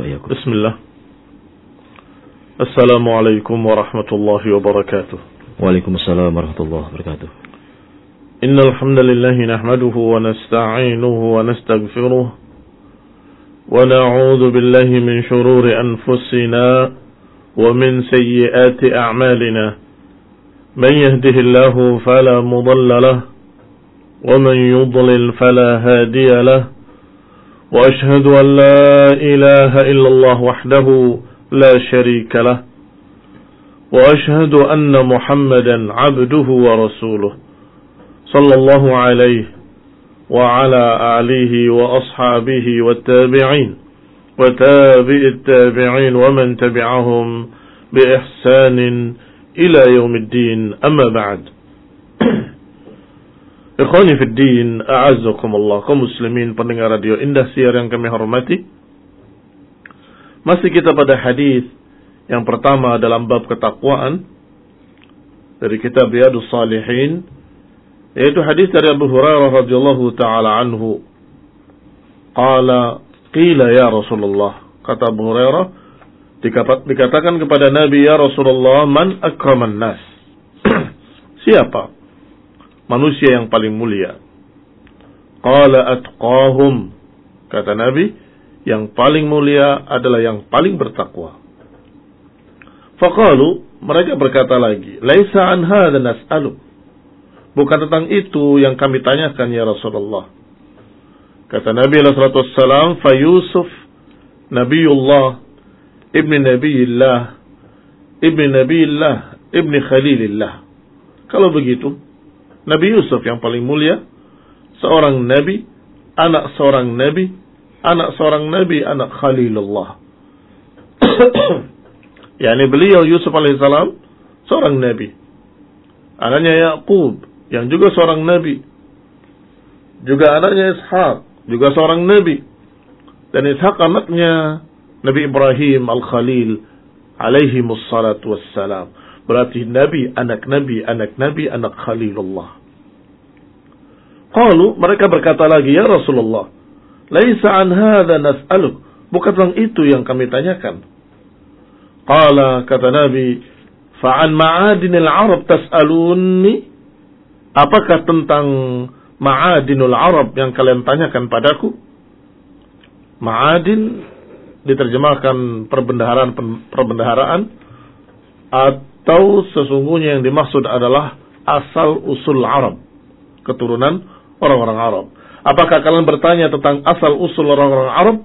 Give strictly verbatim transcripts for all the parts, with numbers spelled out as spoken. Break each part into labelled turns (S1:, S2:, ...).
S1: Bismillah. Assalamualaikum warahmatullahi wabarakatuh.
S2: Waalaikumsalam warahmatullahi wabarakatuh.
S1: Innal hamdalillah nahmaduhu wa nasta'inuhu wa nastaghfiruh wa na'udzu billahi min shururi anfusina wa min sayyiati a'malina. Man yahdihillahu fala mudilla lahu wa man yudlil fala hadiya lahu. Wa ashhadu an la ilaha illallah wahdahu لا شريك له وأشهد أن محمدا عبده ورسوله صلى الله عليه وعلى آله وأصحابه والتابعين وتابع التابعين ومن تبعهم بإحسان إلى يوم الدين أما بعد إخواني في الدين أعزكم الله kaum muslimin pendengar radio Indah Siar yang kami hormati. Masih kita pada hadis yang pertama dalam bab ketakwaan dari kitab Riyadhus Shalihin, yaitu hadis dari Abu Hurairah radhiyallahu taala anhu. Qala qila ya Rasulullah, kata Abu Hurairah, dikatakan kepada Nabi, ya Rasulullah, man akraman nas? Siapa manusia yang paling mulia? Qala atqahum, kata Nabi, yang paling mulia adalah yang paling bertakwa. Faqalu, mereka berkata lagi, laisa an hadza nas'alu. Bukan tentang itu yang kami tanyakan ya Rasulullah. Kata Nabi sallallahu alaihi wasallam, fa Yusuf Nabiullah ibni Nabiillah ibni Nabiillah ibni Khalilillah. Kalau begitu, Nabi Yusuf yang paling mulia, seorang nabi, anak seorang nabi, anak seorang nabi, anak Khalilullah. Yani beliau Yusuf alaihissalam seorang nabi. Anaknya Yaqub yang juga seorang nabi. Juga anaknya Ishaq juga seorang nabi. Dan Ishaq anaknya Nabi Ibrahim al-Khalil alaihi wassalatu wassalam. Berarti nabi, anak nabi, anak nabi, anak Khalilullah. Qalu, mereka berkata lagi, ya Rasulullah, laisa an hadza nas'aluk. Bukan tentang itu yang kami tanyakan. Qala, kata Nabi, fa an ma'adinil Arab tas'aluni? Apakah tentang ma'adinul Arab yang kalian tanyakan padaku? Ma'adin diterjemahkan perbendaharaan perbendaharaan atau sesungguhnya yang dimaksud adalah asal usul Arab, keturunan orang-orang Arab. Apakah kalian bertanya tentang asal usul orang-orang Arab?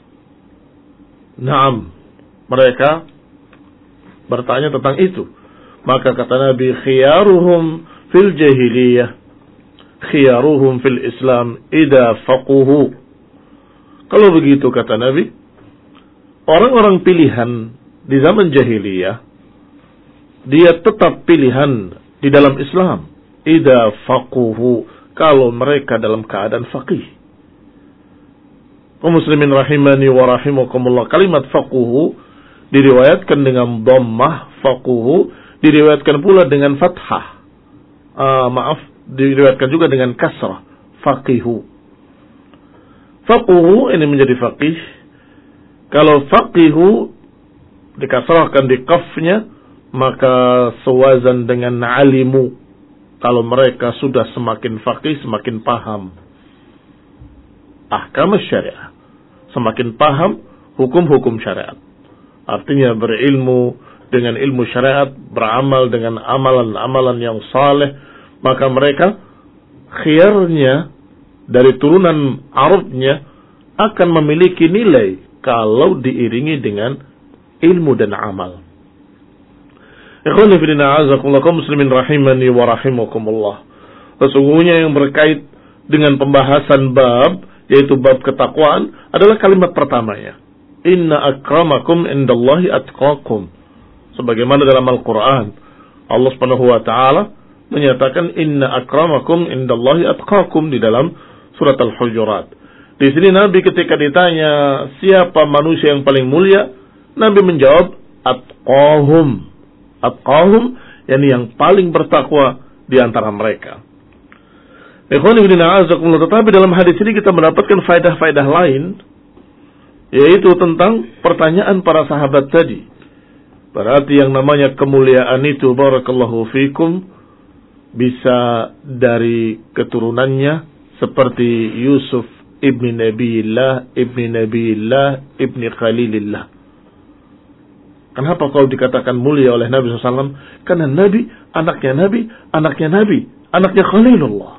S1: Naam, mereka bertanya tentang itu. Maka kata Nabi, khiyaruhum fil jahiliyah, khiyaruhum fil Islam idza faquhu. Kalau begitu kata Nabi, orang-orang pilihan di zaman jahiliyah, dia tetap pilihan di dalam Islam idza faquhu, kalau mereka dalam keadaan faqih. Kaum muslimin rahimani wa rahimakumullah, kalimat faquhu diriwayatkan dengan dhammah, faquhu diriwayatkan pula dengan fathah. Uh, maaf, diriwayatkan juga dengan kasrah, faqihu. Faquhu ini menjadi faqih. Kalau faqihu dikasrahkan di qafnya, maka sewazan dengan alimu. Kalau mereka sudah semakin faqih, semakin paham ahkam syariah, semakin paham hukum-hukum syariat. Artinya berilmu dengan ilmu syariat, beramal dengan amalan-amalan yang saleh, maka mereka khiyarnya dari turunan Arabnya akan memiliki nilai kalau diiringi dengan ilmu dan amal. Ikhwan fillah azakumullah, kaum muslimin rahimani wa rahimakumullah. Sesungguhnya yang berkait dengan pembahasan bab, yaitu bab ketakwaan, adalah kalimat pertamanya. Inna akramakum indallahi atqakum. Sebagaimana dalam Al-Quran, Allah subhanahu wa ta'ala menyatakan inna akramakum indallahi atqakum di dalam surat Al-Hujurat. Di sini Nabi ketika ditanya siapa manusia yang paling mulia, Nabi menjawab atqahum. Atqahum, yakni yang paling bertakwa di antara mereka. Ikhwani fillah, tetapi dalam hadis ini kita mendapatkan faedah-faedah lain yaitu tentang pertanyaan para sahabat tadi. Berarti yang namanya kemuliaan itu, barakallahu fikum, bisa dari keturunannya seperti Yusuf ibni Nabiillah, ibni Nabiillah, ibni Khalilillah. Kenapa kau dikatakan mulia oleh Nabi shallallahu alaihi wasallam? Karena Nabi, anaknya Nabi, anaknya Nabi, anaknya Khalilullah.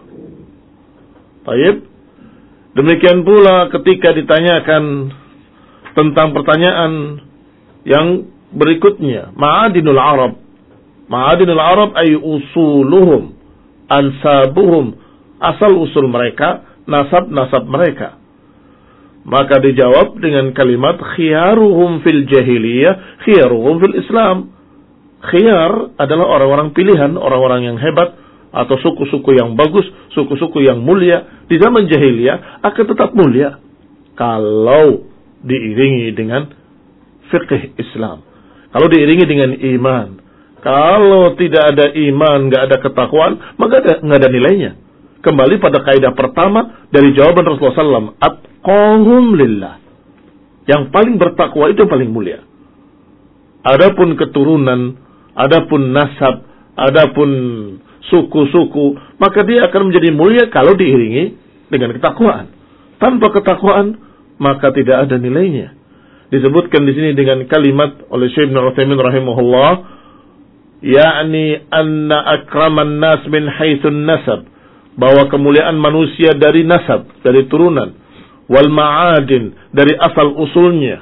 S1: Baik. Demikian pula ketika ditanyakan tentang pertanyaan yang berikutnya, ma'adinul Arab. Ma'adinul Arab ay usuluhum, ansabuhum, asal usul mereka, nasab-nasab mereka. Maka dijawab dengan kalimat khiyaruhum fil jahiliyah, khiyaruhum fil Islam. Khiyar adalah orang-orang pilihan, orang-orang yang hebat, atau suku-suku yang bagus, suku-suku yang mulia di zaman jahiliyah akan tetap mulia kalau diiringi dengan fiqh Islam, kalau diiringi dengan iman. Kalau tidak ada iman, nggak ada ketakwaan, maka nggak ada nilainya. Kembali pada kaidah pertama dari jawaban Rasulullah shallallahu alaihi wasallam, atqahum lillah, yang paling bertakwa itu yang paling mulia. Adapun keturunan, adapun nasab, adapun suku-suku, maka dia akan menjadi mulia kalau diiringi dengan ketakwaan. Tanpa ketakwaan, maka tidak ada nilainya. Disebutkan di sini dengan kalimat oleh Syekh Ibnu Utsaimin rahimahullah, yakni anna akraman nas min haitsun nasab, bahwa kemuliaan manusia dari nasab, dari turunan, wal ma'adin, dari asal usulnya,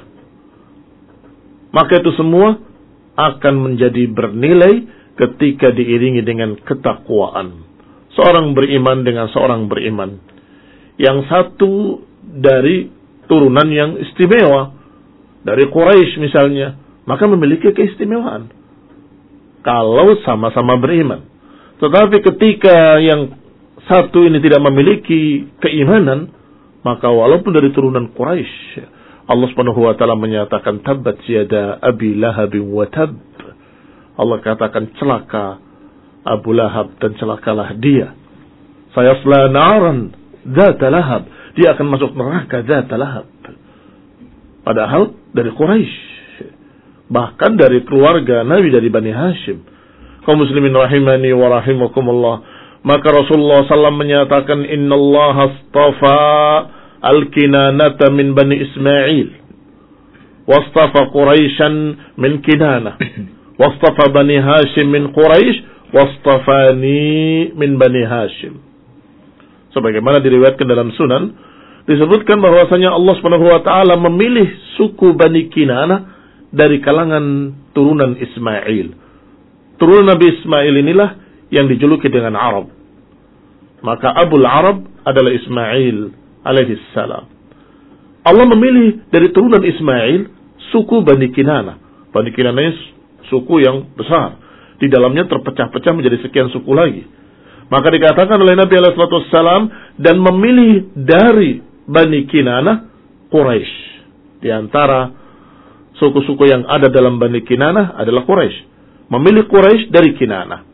S1: maka itu semua akan menjadi bernilai ketika diiringi dengan ketakwaan. Seorang beriman dengan seorang beriman, yang satu dari turunan yang istimewa, dari Quraisy misalnya, maka memiliki keistimewaan kalau sama-sama beriman. Tetapi ketika yang satu ini tidak memiliki keimanan, maka walaupun dari turunan Quraisy, Allah Subhanahu wa taala menyatakan tabbat yada abi lahab wa tab. Allah katakan celaka Abu Lahab dan celakalah dia. Sayasla naran dzata lahab, dia akan masuk neraka dzata lahab. Padahal dari Quraisy, bahkan dari keluarga Nabi dari Bani Hashim. Kaum muslimin rahimani wa rahimakumullah. Maka Rasulullah sallallahu alaihi wasallam menyatakan, innallaha astafa al-kinanata min Bani Ismail, wastafa Quraisyan min Kinanah, wastafa Bani Hashim min Quraisy, wastafani min Bani Hashim. Sebagaimana diriwayatkan dalam Sunan, disebutkan bahwasanya Allah Subhanahu wa taala memilih suku Bani Kinanah dari kalangan turunan Ismail. Turunan Nabi Ismail inilah yang dijuluki dengan Arab. Maka Abul Arab adalah Ismail alaihi salam. Allah memilih dari turunan Ismail suku Bani Kinanah. Bani Kinanah ini suku yang besar. Di dalamnya terpecah-pecah menjadi sekian suku lagi. Maka dikatakan oleh Nabi alaihi salam, dan memilih dari Bani Kinanah Quraisy. Di antara suku-suku yang ada dalam Bani Kinanah adalah Quraisy. Memilih Quraisy dari Kinanah.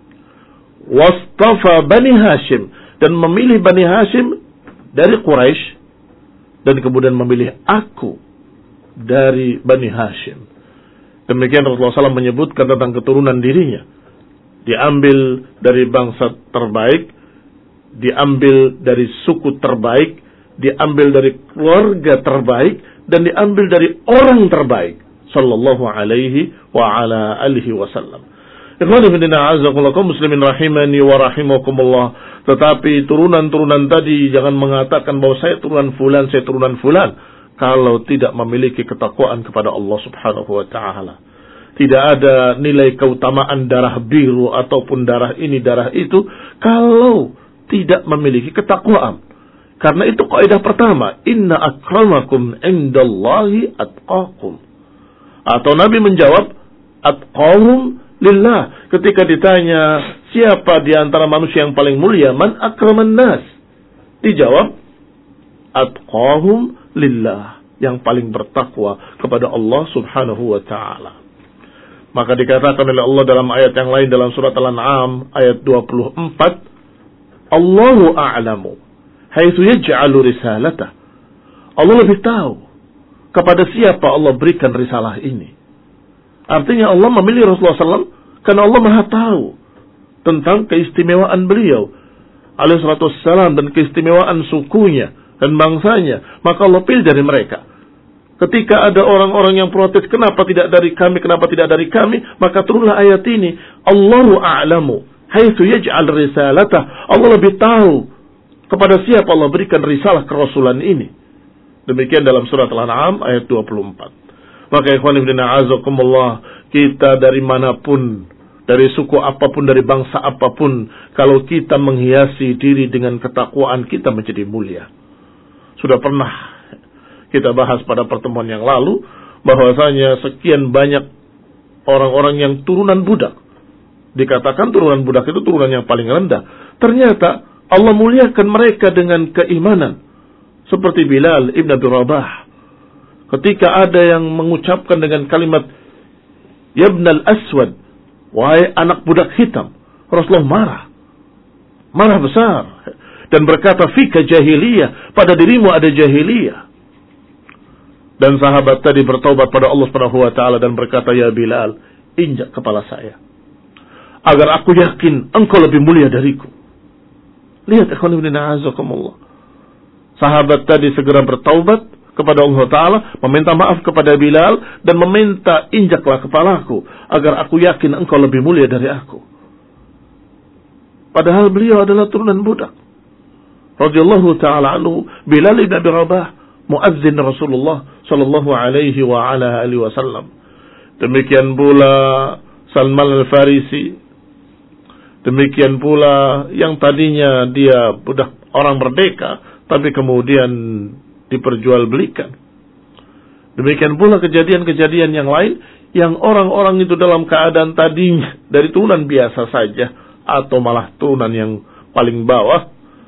S1: Wastafa Bani Hashim, dan memilih Bani Hashim dari Quraisy, dan kemudian memilih aku dari Bani Hashim. Demikian Rasulullah shallallahu alaihi wasallam menyebutkan tentang keturunan dirinya. Diambil dari bangsa terbaik, diambil dari suku terbaik, diambil dari keluarga terbaik, dan diambil dari orang terbaik, sallallahu alaihi wa ala alihi wasallam. Ikhwani fillah, azakumullah, kaum muslimin rahimani wa rahimakumullah. Tetapi turunan-turunan tadi jangan mengatakan bahwa saya turunan fulan, saya turunan fulan, kalau tidak memiliki ketakwaan kepada Allah Subhanahu wa taala. Tidak ada nilai keutamaan darah biru ataupun darah ini, darah itu, kalau tidak memiliki ketakwaan. Karena itu kaidah pertama, inna akramakum indallahi atqakum. Atau Nabi menjawab, atqahum lillah. Ketika ditanya, siapa di antara manusia yang paling mulia? Man akraman nas? Dijawab, atqahum lillah, yang paling bertakwa kepada Allah Subhanahu wa ta'ala. Maka dikatakan oleh Allah dalam ayat yang lain dalam surat Al-An'am ayat dua puluh empat, Allahu a'lamu haitsu yaj'alu risalatah. Allah lebih tahu kepada siapa Allah berikan risalah ini. Artinya Allah memilih Rasulullah shallallahu alaihi wasallam karena Allah Maha tahu tentang keistimewaan beliau alaihi salatu wassalam dan keistimewaan sukunya dan bangsanya. Maka Allah pilih dari mereka. Ketika ada orang-orang yang protes, kenapa tidak dari kami, kenapa tidak dari kami, maka turunlah ayat ini. Allahu a'lamu haitsu yaj'al risalatah. Allah lebih tahu kepada siapa Allah berikan risalah kerasulan ini. Demikian dalam surat Al-An'am ayat dua puluh empat. Maka ikhwan fillah azakumullah, kita dari manapun, dari suku apapun, dari bangsa apapun, kalau kita menghiasi diri dengan ketakwaan, kita menjadi mulia. Sudah pernah kita bahas pada pertemuan yang lalu bahwasanya sekian banyak orang-orang yang turunan budak. Dikatakan turunan budak itu turunan yang paling rendah. Ternyata Allah muliakan mereka dengan keimanan. Seperti Bilal ibn Abi Rabah. Ketika ada yang mengucapkan dengan kalimat Ya ibnal Aswad, wahai anak budak hitam, Rasulullah marah. Marah besar. Dan berkata, fika jahiliyah, pada dirimu ada jahiliyah. Dan sahabat tadi bertaubat pada Allah Subhanahu wa taala dan berkata, ya Bilal, injak kepala saya agar aku yakin engkau lebih mulia dariku. Lihat ikhwan fillah azakumullah. Sahabat tadi segera bertaubat kepada Allah Ta'ala, meminta maaf kepada Bilal, dan meminta injaklah kepalaku, agar aku yakin engkau lebih mulia dari aku. Padahal beliau adalah turunan budak. Radhiyallahu ta'ala anhu, Bilal ibn Abi Rabah, muazzin Rasulullah sallallahu alaihi wa ala alihi wasallam. Demikian pula Salman al-Farisi. Demikian pula yang tadinya dia budak orang merdeka, tapi kemudian diperjualbelikan. Demikian pula kejadian-kejadian yang lain, yang orang-orang itu dalam keadaan tadinya dari turunan biasa saja, atau malah turunan yang paling bawah,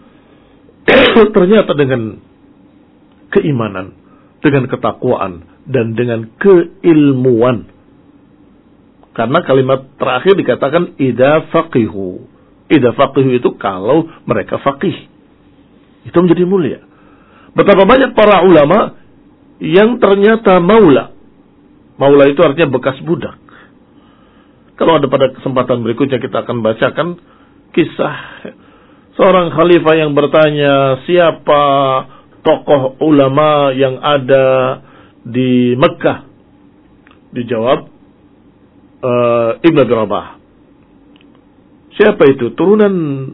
S1: ternyata dengan keimanan, dengan ketakwaan, dan dengan keilmuan. Karena kalimat terakhir dikatakan idza faqihu. Idza faqihu itu kalau mereka faqih. Itu menjadi mulia. Betapa banyak para ulama yang ternyata maula. Maula itu artinya bekas budak. Kalau ada pada kesempatan berikutnya kita akan bacakan kisah seorang khalifah yang bertanya, siapa tokoh ulama yang ada di Mekah? Dijawab, uh, Ibn Abi Rabah. Siapa itu? Turunan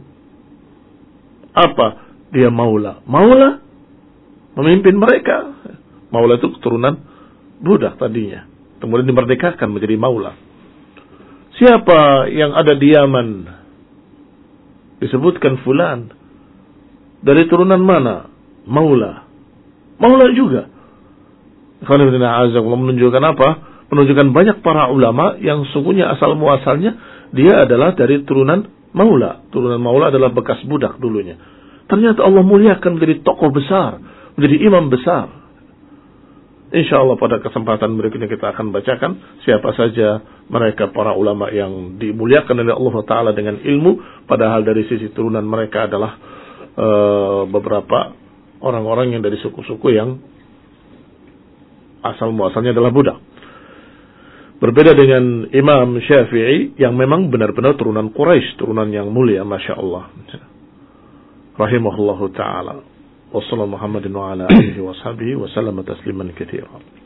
S1: apa? Dia maula. Maula memimpin mereka. Maula itu keturunan budak tadinya. Kemudian dimerdekakan menjadi maula. Siapa yang ada di Yaman? Disebutkan fulan. Dari turunan mana? Maula. Maula juga. Menunjukkan apa? Menunjukkan banyak para ulama yang sungguhnya asal muasalnya dia adalah dari turunan maula. Turunan maula adalah bekas budak dulunya. Ternyata Allah muliakan menjadi tokoh besar, menjadi imam besar. InsyaAllah pada kesempatan berikutnya kita akan bacakan siapa saja mereka para ulama yang dimuliakan oleh Allah Ta'ala dengan ilmu, padahal dari sisi turunan mereka adalah uh, beberapa orang-orang yang dari suku-suku yang asal muasalnya adalah budak. Berbeda dengan Imam Syafi'i yang memang benar-benar turunan Quraisy, turunan yang mulia, Masya Allah. Rahimahullahu ta'ala. Wassalamu Muhammadin wa ala alihi wa sahbihi wa sallam tasliman katsiran.